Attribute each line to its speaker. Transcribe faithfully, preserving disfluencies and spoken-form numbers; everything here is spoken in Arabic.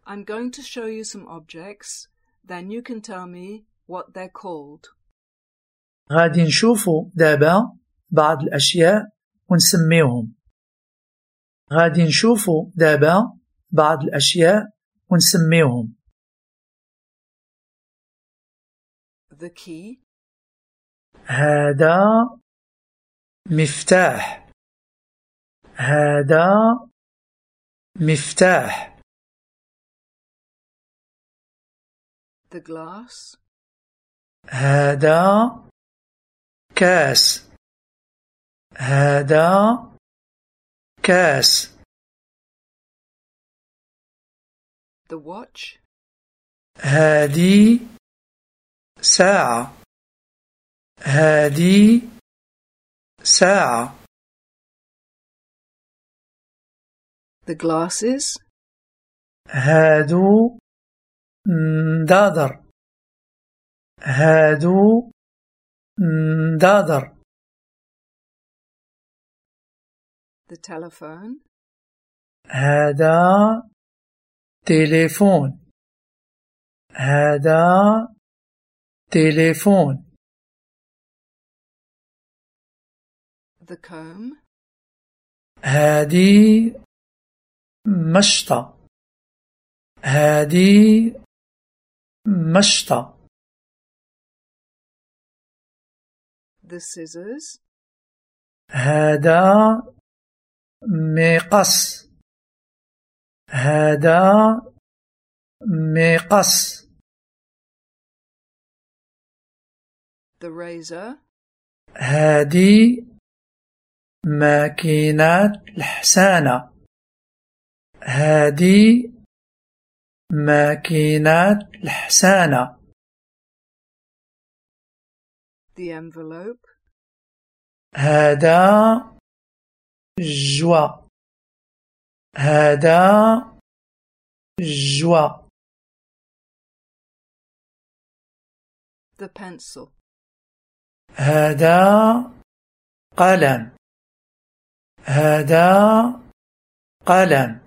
Speaker 1: I'm going to show you some objects, then you can tell me what they're called.
Speaker 2: غادي نشوفوا دابا بعض الأشياء ونسميهم. غادي نشوفوا دابا بعض الأشياء ونسميهم.
Speaker 1: The key.
Speaker 2: هذا مفتاح. هذا مفتاح.
Speaker 1: The glass.
Speaker 2: هذا كاس. هذا كاس.
Speaker 1: The watch.
Speaker 2: هذه ساعة. هذه ساعة.
Speaker 1: The glasses.
Speaker 2: هادو نضادر. هادو نضادر.
Speaker 1: The telephone.
Speaker 2: هذا تليفون. هذا تليفون.
Speaker 1: The comb.
Speaker 2: هذه مشطة. هذه مشطة.
Speaker 1: The scissors.
Speaker 2: هذا مقص. هذا مقص.
Speaker 1: The razor.
Speaker 2: هذه ماكينات الحسانة. هذه ماكينات الحسانة.
Speaker 1: The envelope.
Speaker 2: هذا جوا. هذا جوا.
Speaker 1: The pencil.
Speaker 2: هذا قلم. هذا قلم.